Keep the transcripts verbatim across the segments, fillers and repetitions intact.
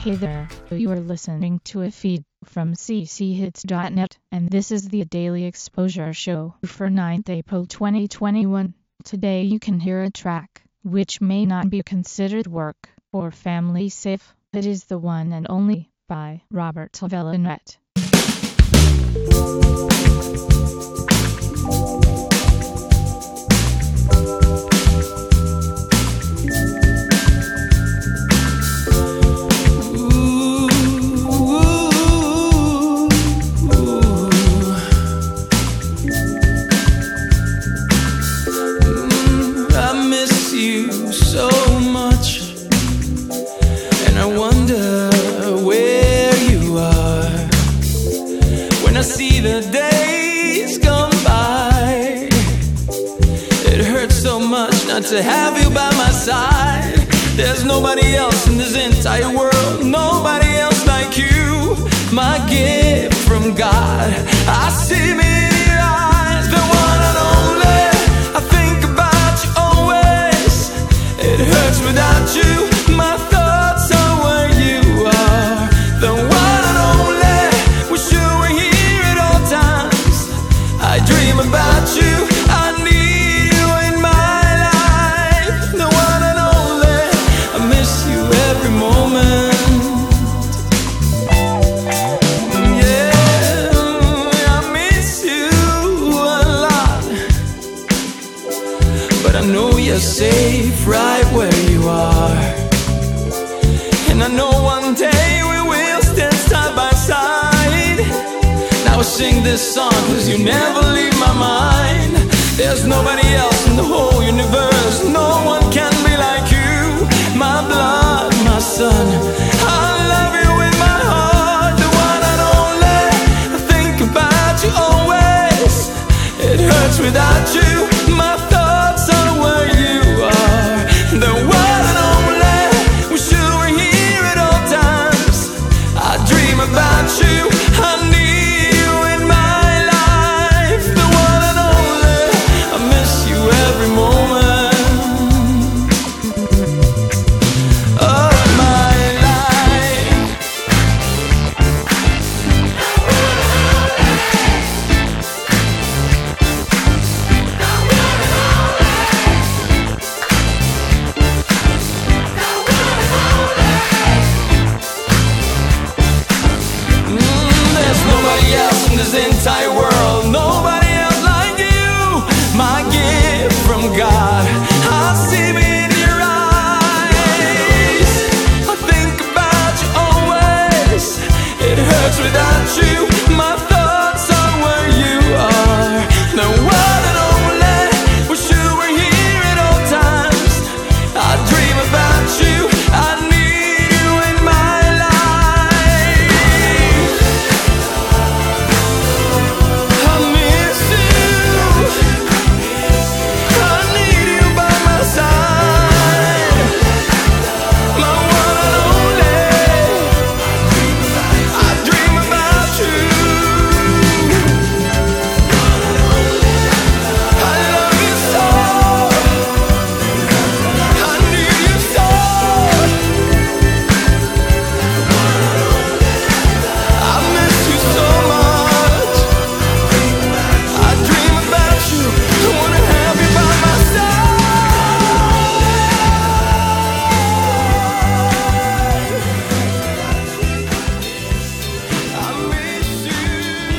Hey there, you are listening to a feed from c c hits dot net, and this is the Daily Exposure Show for ninth April twenty twenty-one. Today you can hear a track which may not be considered work or family safe. It is The One and Only by Robert Velinet. I see the days gone by. It hurts so much not to have you by my side. There's nobody else in this entire world, nobody else like you. My gift from God, I see me in your eyes, the one and only. I think about you always. It hurts without you. My thoughts are where you are, the one and only. Wish you were here. I dream about you, I need you in my life, the one and only. I miss you every moment. Yeah, I miss you a lot, but I know you're safe right where you are. And I know one day we will stand side by side. I will sing this song cause you never leave my mind. There's nobody else in the whole universe, no one can be like you. My blood, my son, I love you in my heart, the one and only. I think about you always. It hurts without you. My thoughts are where you are, the one and only. Wish you were here at all times. I dream about you, I need every moment of my life. Mm, there's nobody else in this entire world, nobody else like you. My gift from God, I see me in your eyes. I think about you always. It hurts without you. My thoughts are where you are, the one and only. Wish you were here at all times. I dream about you, I need you in my life. I miss you. I need you by my side, my one and only. I dream about you. I love you so. I need you so. I miss you so much. I dream about you. I wanna have you by my side. I miss you,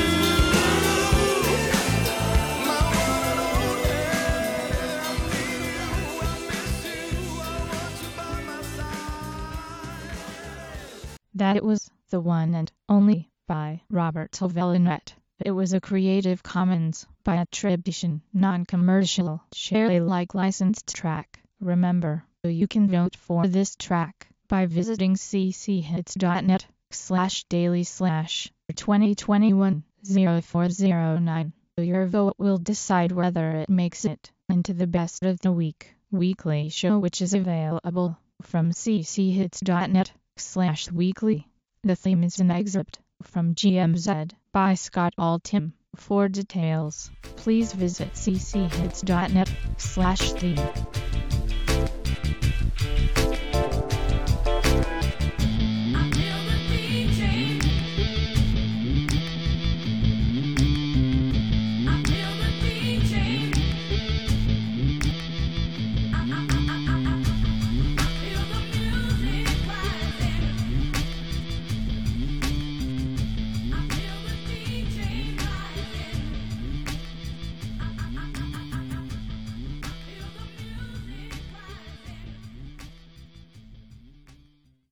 my one and only. I need you, I miss you, I want you by my side. That it was The One and Only by Robert Velinet. It was a Creative Commons by attribution, non-commercial, share Alike licensed track. Remember, you can vote for this track by visiting c c hits dot net slash daily slash twenty twenty-one oh four oh nine. Your vote will decide whether it makes it into the Best of the Week weekly show, which is available from c c hits dot net slash weekly. The theme is an excerpt from G M Z by Scott Altham. For details, please visit c c hits dot net slash theme.